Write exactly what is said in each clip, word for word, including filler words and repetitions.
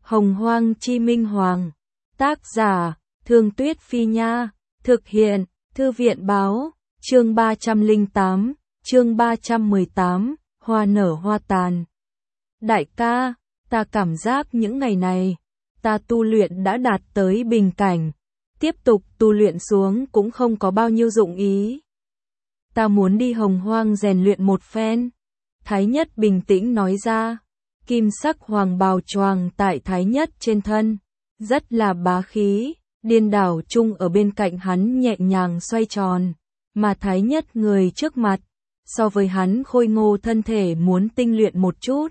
Hồng Hoang Chi Minh Hoàng. Tác giả, Thương Tuyết Phi Nha. Thực hiện, Thư viện Báo. Chương ba trăm lẻ tám, chương ba trăm mười tám, Hoa nở hoa tàn. Đại ca, ta cảm giác những ngày này, ta tu luyện đã đạt tới bình cảnh. Tiếp tục tu luyện xuống cũng không có bao nhiêu dụng ý. Ta muốn đi Hồng Hoang rèn luyện một phen. Thái Nhất bình tĩnh nói ra. Kim sắc hoàng bào choàng tại Thái Nhất trên thân, rất là bá khí. Điên đảo chung ở bên cạnh hắn nhẹ nhàng xoay tròn, mà Thái Nhất người trước mặt, so với hắn khôi ngô thân thể muốn tinh luyện một chút.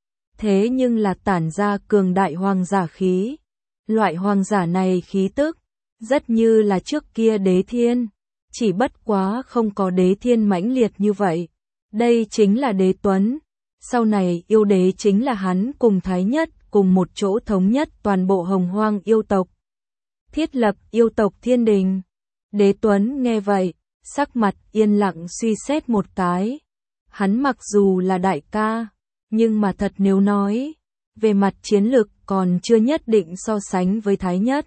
Thế nhưng là tản ra cường đại hoàng giả khí. Loại hoàng giả này khí tức, rất như là trước kia đế thiên, chỉ bất quá không có đế thiên mãnh liệt như vậy. Đây chính là đế tuấn. Sau này yêu đế chính là hắn cùng Thái Nhất cùng một chỗ thống nhất toàn bộ Hồng Hoang yêu tộc. Thiết lập yêu tộc thiên đình. Đế Tuấn nghe vậy, sắc mặt yên lặng suy xét một cái. Hắn mặc dù là đại ca, nhưng mà thật nếu nói, về mặt chiến lực còn chưa nhất định so sánh với Thái Nhất.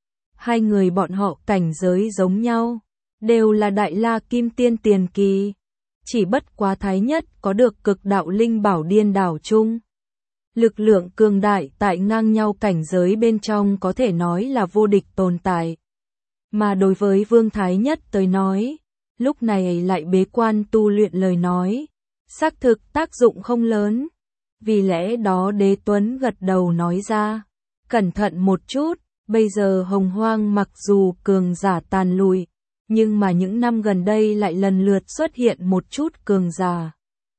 Hai người bọn họ cảnh giới giống nhau, đều là đại la kim tiên tiền kỳ. Chỉ bất quá Thái Nhất có được cực đạo linh bảo điên đảo chung. Lực lượng cường đại tại ngang nhau cảnh giới bên trong có thể nói là vô địch tồn tại. Mà đối với Vương Thái Nhất tới nói, lúc này lại bế quan tu luyện lời nói, xác thực tác dụng không lớn. Vì lẽ đó Đế Tuấn gật đầu nói ra, cẩn thận một chút, bây giờ Hồng Hoang mặc dù cường giả tàn lùi, nhưng mà những năm gần đây lại lần lượt xuất hiện một chút cường giả.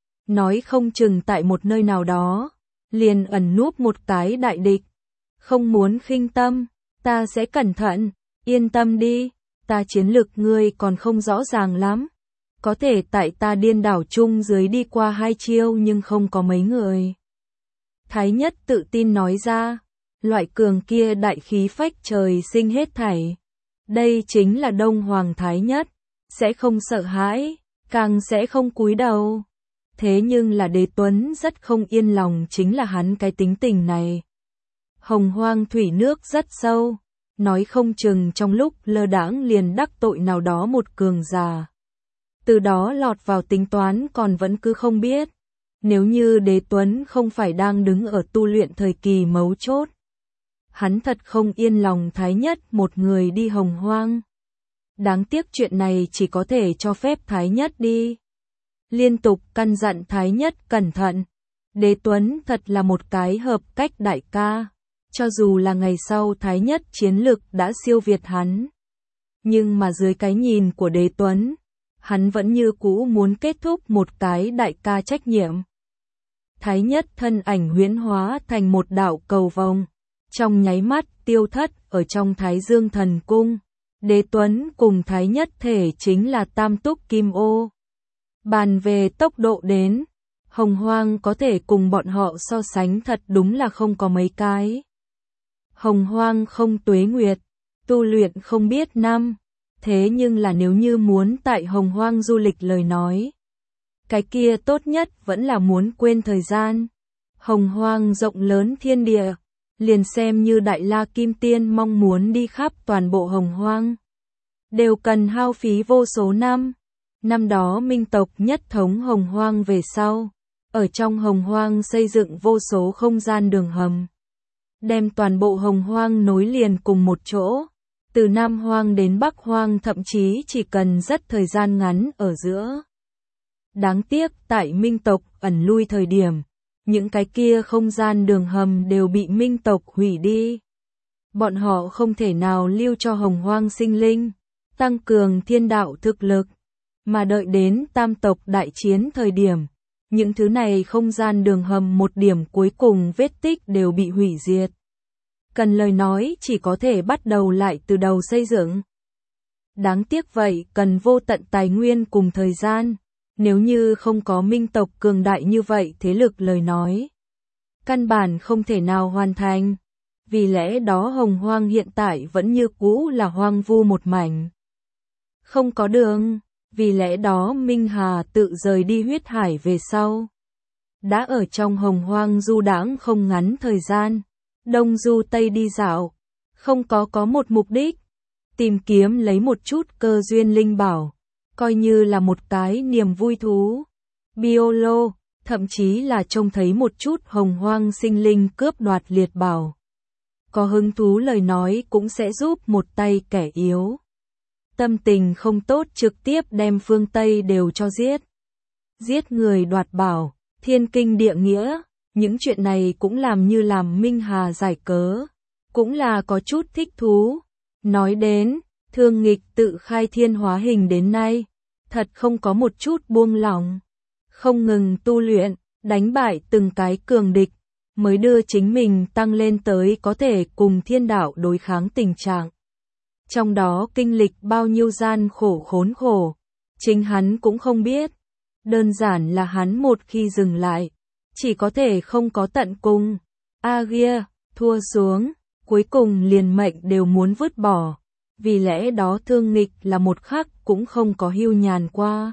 Nói không chừng tại một nơi nào đó, liền ẩn núp một cái đại địch. Không muốn khinh tâm, ta sẽ cẩn thận, yên tâm đi, ta chiến lực ngươi còn không rõ ràng lắm. Có thể tại ta điên đảo chung dưới đi qua hai chiêu nhưng không có mấy người. Thái Nhất tự tin nói ra, loại cường kia đại khí phách trời sinh hết thảy. Đây chính là Đông Hoàng Thái Nhất, sẽ không sợ hãi, càng sẽ không cúi đầu. Thế nhưng là Đế Tuấn rất không yên lòng chính là hắn cái tính tình này. Hồng Hoang thủy nước rất sâu, nói không chừng trong lúc lơ đãng liền đắc tội nào đó một cường giả. Từ đó lọt vào tính toán còn vẫn cứ không biết. Nếu như Đế Tuấn không phải đang đứng ở tu luyện thời kỳ mấu chốt, hắn thật không yên lòng Thái Nhất một người đi Hồng Hoang. Đáng tiếc chuyện này chỉ có thể cho phép Thái Nhất đi. Liên tục căn dặn Thái Nhất cẩn thận. Đế Tuấn thật là một cái hợp cách đại ca. Cho dù là ngày sau Thái Nhất chiến lực đã siêu việt hắn, nhưng mà dưới cái nhìn của Đế Tuấn, hắn vẫn như cũ muốn kết thúc một cái đại ca trách nhiệm. Thái Nhất thân ảnh huyễn hóa thành một đạo cầu vồng, trong nháy mắt tiêu thất ở trong Thái Dương Thần Cung. Đế Tuấn cùng Thái Nhất thể chính là tam túc kim ô. Bàn về tốc độ đến, Hồng Hoang có thể cùng bọn họ so sánh thật đúng là không có mấy cái. Hồng Hoang không tuế nguyệt, tu luyện không biết năm, thế nhưng là nếu như muốn tại Hồng Hoang du lịch lời nói, cái kia tốt nhất vẫn là muốn quên thời gian. Hồng Hoang rộng lớn thiên địa, liền xem như Đại La Kim Tiên mong muốn đi khắp toàn bộ Hồng Hoang, đều cần hao phí vô số năm. Năm đó Minh tộc nhất thống Hồng Hoang về sau, ở trong Hồng Hoang xây dựng vô số không gian đường hầm, đem toàn bộ Hồng Hoang nối liền cùng một chỗ, từ Nam Hoang đến Bắc Hoang thậm chí chỉ cần rất thời gian ngắn ở giữa. Đáng tiếc tại Minh tộc ẩn lui thời điểm, những cái kia không gian đường hầm đều bị Minh tộc hủy đi. Bọn họ không thể nào lưu cho Hồng Hoang sinh linh, tăng cường thiên đạo thực lực, mà đợi đến tam tộc đại chiến thời điểm, những thứ này không gian đường hầm một điểm cuối cùng vết tích đều bị hủy diệt. Cần lời nói chỉ có thể bắt đầu lại từ đầu xây dựng. Đáng tiếc vậy cần vô tận tài nguyên cùng thời gian. Nếu như không có Minh tộc cường đại như vậy thế lực lời nói, căn bản không thể nào hoàn thành. Vì lẽ đó Hồng Hoang hiện tại vẫn như cũ là hoang vu một mảnh, không có đường. Vì lẽ đó Minh Hà tự rời đi huyết hải về sau, đã ở trong Hồng Hoang du đãng không ngắn thời gian. Đông du Tây đi dạo, không có có một mục đích, tìm kiếm lấy một chút cơ duyên linh bảo, coi như là một cái niềm vui thú. Biolo, thậm chí là trông thấy một chút hồng hoang sinh linh cướp đoạt liệt bảo. Có hứng thú lời nói cũng sẽ giúp một tay kẻ yếu. Tâm tình không tốt trực tiếp đem phương Tây đều cho giết. Giết người đoạt bảo, thiên kinh địa nghĩa, những chuyện này cũng làm như làm Minh Hà giải cớ. Cũng là có chút thích thú. Nói đến, Thương Nghịch tự khai thiên hóa hình đến nay, thật không có một chút buông lỏng. Không ngừng tu luyện, đánh bại từng cái cường địch, mới đưa chính mình tăng lên tới có thể cùng thiên đạo đối kháng tình trạng. Trong đó kinh lịch bao nhiêu gian khổ khốn khổ, chính hắn cũng không biết. Đơn giản là hắn một khi dừng lại, chỉ có thể không có tận cùng. Agia, thua xuống, cuối cùng liền mệnh đều muốn vứt bỏ. Vì lẽ đó Thương Nghịch là một khắc cũng không có hưu nhàn qua.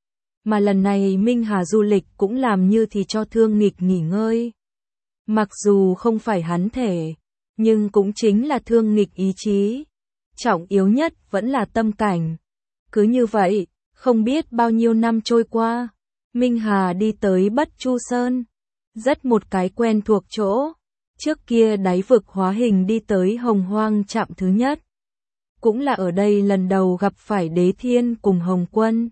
Mà lần này Minh Hà du lịch cũng làm như thì cho Thương Nghịch nghỉ ngơi. Mặc dù không phải hắn thể, nhưng cũng chính là Thương Nghịch ý chí. Trọng yếu nhất vẫn là tâm cảnh. Cứ như vậy, không biết bao nhiêu năm trôi qua, Minh Hà đi tới Bất Chu Sơn. Rất một cái quen thuộc chỗ. Trước kia đáy vực hóa hình đi tới Hồng Hoang trạm thứ nhất. Cũng là ở đây lần đầu gặp phải Đế Thiên cùng Hồng Quân.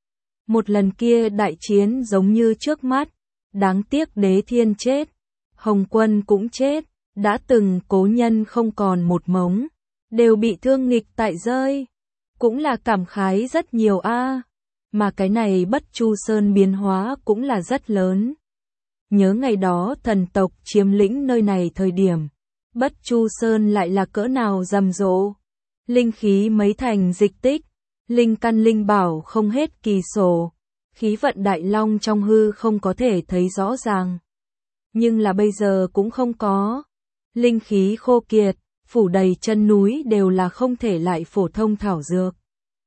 Một lần kia đại chiến giống như trước mắt, đáng tiếc Đế Thiên chết, Hồng Quân cũng chết, đã từng cố nhân không còn một mống, đều bị Thương Nghịch tại rơi. Cũng là cảm khái rất nhiều a, mà cái này Bất Chu Sơn biến hóa cũng là rất lớn. Nhớ ngày đó thần tộc chiếm lĩnh nơi này thời điểm, Bất Chu Sơn lại là cỡ nào rầm rộ. Linh khí mấy thành dịch tích, linh căn linh bảo không hết kỳ sổ, khí vận đại long trong hư không có thể thấy rõ ràng. Nhưng là bây giờ cũng không có. Linh khí khô kiệt, phủ đầy chân núi đều là không thể lại phổ thông thảo dược.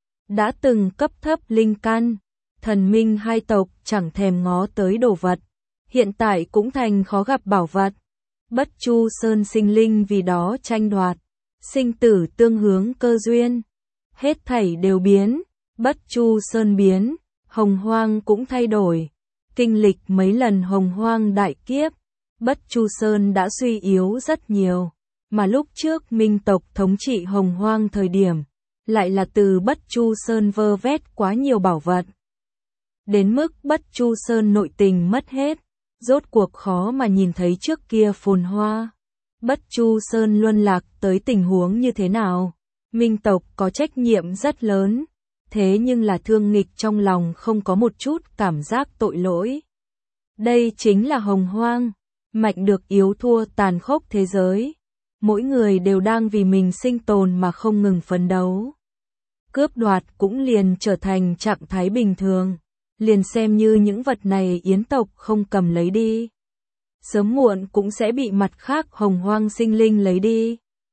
Đã từng cấp thấp linh căn, thần minh hai tộc chẳng thèm ngó tới đồ vật, hiện tại cũng thành khó gặp bảo vật. Bất Chu Sơn sinh linh vì đó tranh đoạt, sinh tử tương hướng cơ duyên. Hết thảy đều biến, Bất Chu Sơn biến, Hồng Hoang cũng thay đổi. Kinh lịch mấy lần Hồng Hoang đại kiếp, Bất Chu Sơn đã suy yếu rất nhiều, mà lúc trước Minh tộc thống trị Hồng Hoang thời điểm, lại là từ Bất Chu Sơn vơ vét quá nhiều bảo vật. Đến mức Bất Chu Sơn nội tình mất hết, rốt cuộc khó mà nhìn thấy trước kia phồn hoa. Bất Chu Sơn luân lạc tới tình huống như thế nào? Minh tộc có trách nhiệm rất lớn, thế nhưng là Thương Nghịch trong lòng không có một chút cảm giác tội lỗi. Đây chính là Hồng Hoang, mạnh được yếu thua tàn khốc thế giới. Mỗi người đều đang vì mình sinh tồn mà không ngừng phấn đấu. Cướp đoạt cũng liền trở thành trạng thái bình thường, liền xem như những vật này Yến tộc không cầm lấy đi, sớm muộn cũng sẽ bị mặt khác Hồng Hoang sinh linh lấy đi.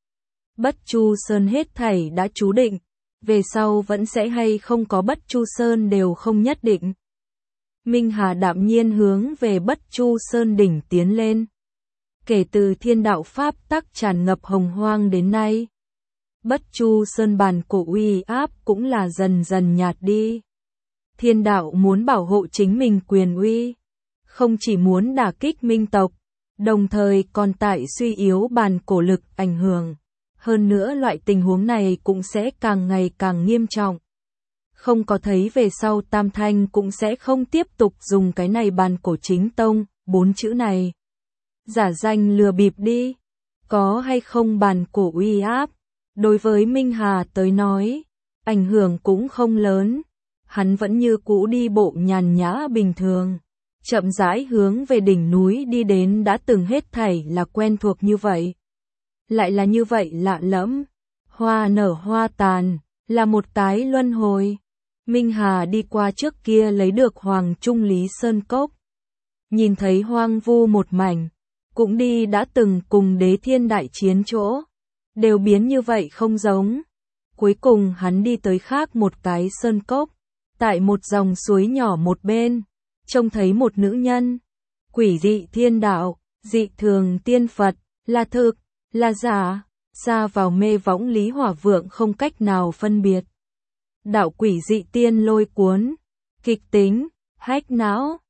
Bất Chu Sơn hết thảy đã chú định, về sau vẫn sẽ hay không có Bất Chu Sơn đều không nhất định. Minh Hà đạm nhiên hướng về Bất Chu Sơn đỉnh tiến lên. Kể từ thiên đạo pháp tắc tràn ngập Hồng Hoang đến nay, Bất Chu Sơn bản cổ uy áp cũng là dần dần nhạt đi. Thiên đạo muốn bảo hộ chính mình quyền uy, không chỉ muốn đả kích Minh tộc, đồng thời còn tại suy yếu bản cổ lực ảnh hưởng. Hơn nữa loại tình huống này cũng sẽ càng ngày càng nghiêm trọng. Không có thấy về sau Tam Thanh cũng sẽ không tiếp tục dùng cái này bản cổ chính tông, bốn chữ này. Giả danh lừa bịp đi, có hay không bản cổ uy áp, đối với Minh Hà tới nói, ảnh hưởng cũng không lớn. Hắn vẫn như cũ đi bộ nhàn nhã bình thường, chậm rãi hướng về đỉnh núi đi đến đã từng hết thảy là quen thuộc như vậy. Lại là như vậy lạ lẫm, hoa nở hoa tàn, là một cái luân hồi. Minh Hà đi qua trước kia lấy được Hoàng Trung Lý Sơn Cốc. Nhìn thấy hoang vu một mảnh, cũng đi đã từng cùng Đế Thiên đại chiến chỗ, đều biến như vậy không giống. Cuối cùng hắn đi tới khác một cái sơn cốc, tại một dòng suối nhỏ một bên, trông thấy một nữ nhân, quỷ dị thiên đạo, dị thường tiên Phật, là thực, là giả, ra vào mê võng Lý Hỏa Vượng không cách nào phân biệt. Đạo quỷ dị tiên lôi cuốn, kịch tính, hách não,